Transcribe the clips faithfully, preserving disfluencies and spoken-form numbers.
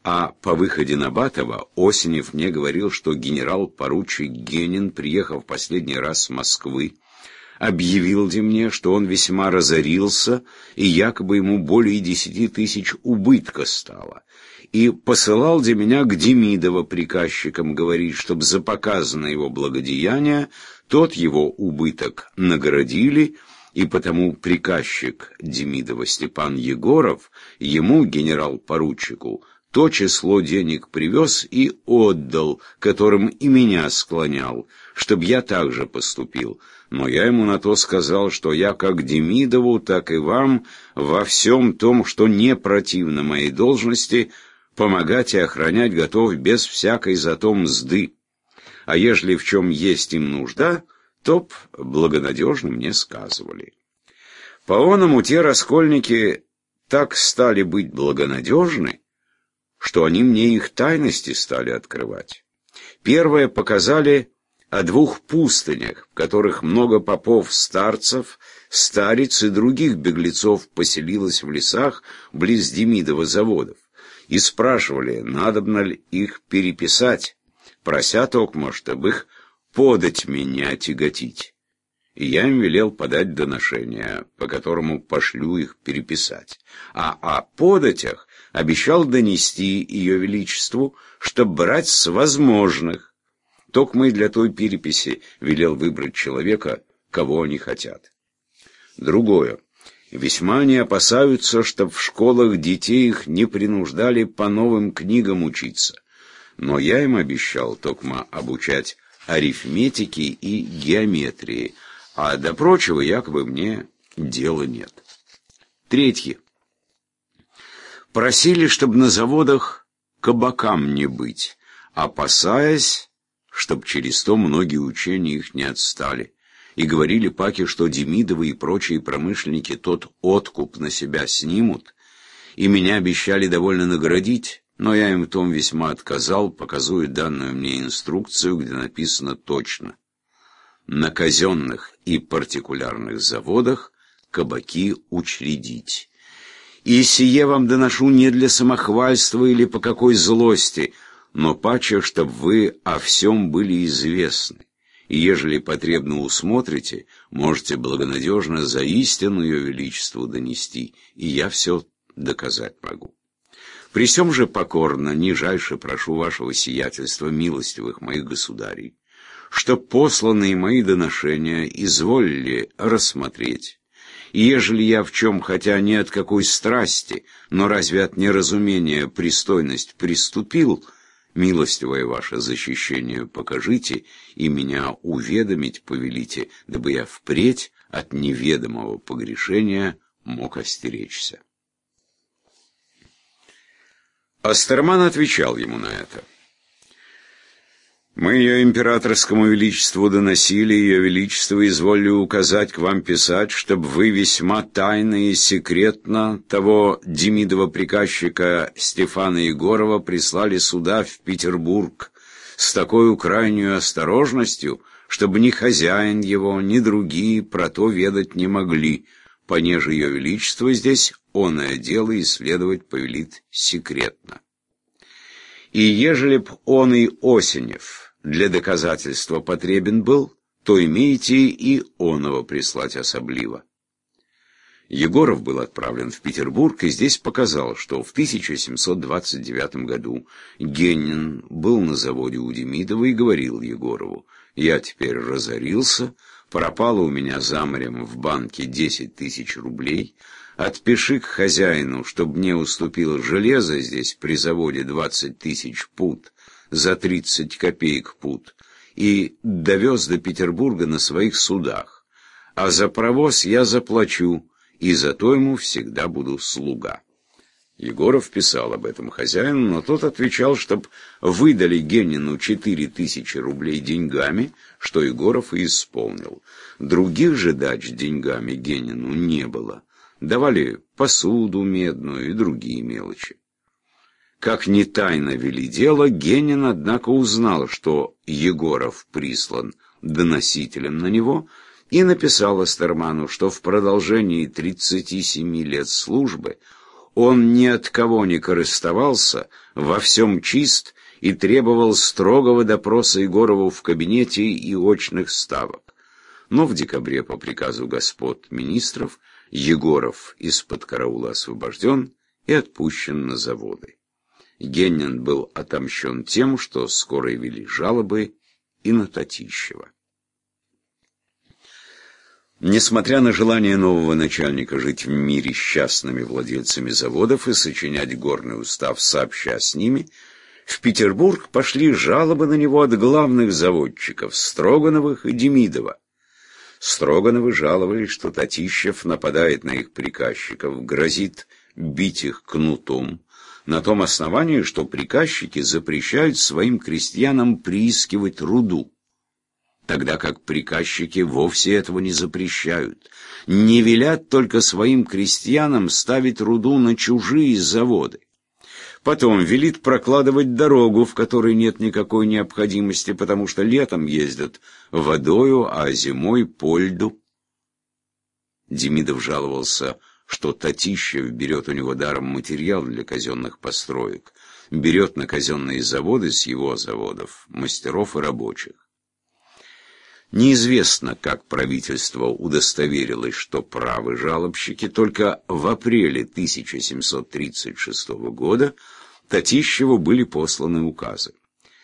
А по выходе на Батова Осенев мне говорил, что генерал-поручик Генин, приехав последний раз с Москвы, объявил де мне, что он весьма разорился, и якобы ему более десяти тысяч убытка стало. И посылал де меня к Демидову приказчикам говорить, чтобы за показанное его благодеяние тот его убыток наградили, и потому приказчик Демидова Степан Егоров ему, генерал-поручику, то число денег привез и отдал, которым и меня склонял, чтобы я также поступил. Но я ему на то сказал, что я как Демидову, так и вам во всем том, что не противно моей должности, помогать и охранять готов без всякой зато мзды. А ежели в чем есть им нужда, то б благонадежно мне сказывали. По-оному те раскольники так стали быть благонадежны, что они мне их тайности стали открывать. Первое показали о двух пустынях, в которых много попов, старцев, стариц и других беглецов поселилось в лесах близ Демидова заводов, и спрашивали, надобно ли их переписать, прося токмо, чтобы их подать меня тяготить. И я им велел подать доношение, по которому пошлю их переписать. А о податях обещал донести ее величеству, чтоб брать с возможных. Токмо и для той переписи велел выбрать человека, кого они хотят. Другое. Весьма они опасаются, чтоб в школах детей их не принуждали по новым книгам учиться. Но я им обещал токмо обучать арифметике и геометрии, а до прочего якобы мне дела нет. Третье. Просили, чтобы на заводах кабакам не быть, опасаясь, чтоб через то многие учения их не отстали. И говорили паки, что Демидовы и прочие промышленники тот откуп на себя снимут, и меня обещали довольно наградить, но я им в том весьма отказал, показуя данную мне инструкцию, где написано точно: на казенных и партикулярных заводах кабаки учредить. И сие вам доношу не для самохвальства или по какой злости, но паче, чтоб вы о всем были известны. И ежели потребно усмотрите, можете благонадежно за истину ее величеству донести, и я все доказать могу. При сем же покорно, нижайше прошу вашего сиятельства, милостивых моих государей, чтоб посланные мои доношения изволили рассмотреть. И ежели я в чем, хотя не от какой страсти, но разве от неразумения пристойность приступил, милостивое ваше защищение покажите, и меня уведомить повелите, дабы я впредь от неведомого погрешения мог остеречься. Астерман отвечал ему на это: «Мы ее императорскому величеству доносили, ее величество изволили указать к вам писать, чтобы вы весьма тайно и секретно того Демидова приказчика Стефана Егорова прислали сюда, в Петербург, с такой крайней осторожностью, чтобы ни хозяин его, ни другие про то ведать не могли, понеже ее величество здесь оное дело исследовать повелит секретно. И ежели б он и Осенев для доказательства потребен был, то имеете и оного прислать особливо». Егоров был отправлен в Петербург и здесь показал, что в тысяча семьсот двадцать девятом году Генин был на заводе у Демидова и говорил Егорову: «Я теперь разорился, пропало у меня за морем в банке десять тысяч рублей, отпиши к хозяину, чтобы мне уступил железо здесь при заводе двадцать тысяч пуд за тридцать копеек пуд и довез до Петербурга на своих судах, а за провоз я заплачу, и зато ему всегда буду слуга». Егоров писал об этом хозяину, но тот отвечал, чтоб выдали Генину четыре тысячи рублей деньгами, что Егоров и исполнил. Других же дач деньгами Генину не было. Давали посуду медную и другие мелочи. Как ни тайно вели дело, Генин, однако, узнал, что Егоров прислан доносителем на него, и написал Астерману, что в продолжении тридцати семи лет службы Он ни от кого не корыстовался, во всем чист и требовал строгого допроса Егорову в кабинете и очных ставок. Но в декабре по приказу господ министров Егоров из-под караула освобожден и отпущен на заводы. Генин был отомщен тем, что скоро вели жалобы и на Татищева. Несмотря на желание нового начальника жить в мире с частными владельцами заводов и сочинять горный устав сообща с ними, в Петербург пошли жалобы на него от главных заводчиков Строгановых и Демидова. Строгановы жаловались, что Татищев нападает на их приказчиков, грозит бить их кнутом, на том основании, что приказчики запрещают своим крестьянам приискивать руду, тогда как приказчики вовсе этого не запрещают, не велят только своим крестьянам ставить руду на чужие заводы. Потом велит прокладывать дорогу, в которой нет никакой необходимости, потому что летом ездят водою, а зимой по льду. Демидов жаловался, что Татищев берет у него даром материал для казенных построек, берет на казенные заводы с его заводов мастеров и рабочих. Неизвестно, как правительство удостоверилось, что правы жалобщики. Только в апреле тысяча семьсот тридцать шестого года Татищеву были посланы указы.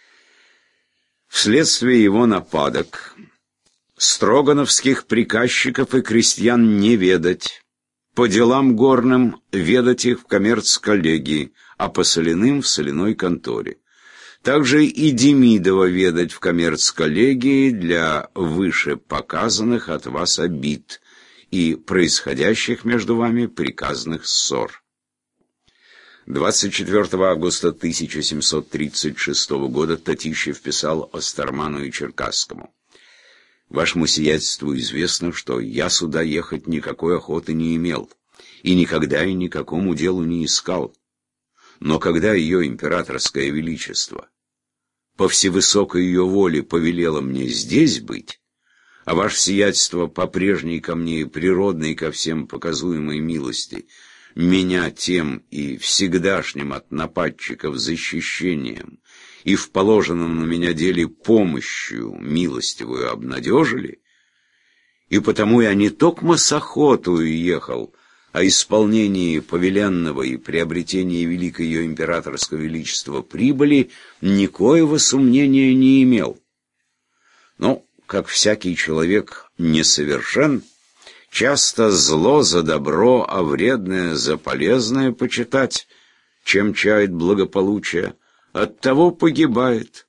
Вследствие его нападок строгановских приказчиков и крестьян не ведать, по делам горным ведать их в коммерц-коллегии, а по соляным в соляной конторе. Также и Демидова ведать в коммерц-коллегии для вышепоказанных от вас обид и происходящих между вами приказных ссор. двадцать четвёртого августа тысяча семьсот тридцать шестого года Татищев писал Остерману и Черкасскому: «Вашему сиятельству известно, что я сюда ехать никакой охоты не имел и никогда и никакому делу не искал. Но когда ее императорское величество по всевысокой ее воле повелело мне здесь быть, а ваше сиятельство по прежней ко мне и природной ко всем показуемой милости меня тем и всегдашним от нападчиков защищением и в положенном на меня деле помощью милостивую обнадежили, и потому я не токмо с охотою ехал, о исполнении повеленного и приобретении великого ее императорского величества прибыли никоего сомнения не имел. Но, как всякий человек несовершен, часто зло за добро, а вредное за полезное почитать, чем чает благополучие, оттого погибает,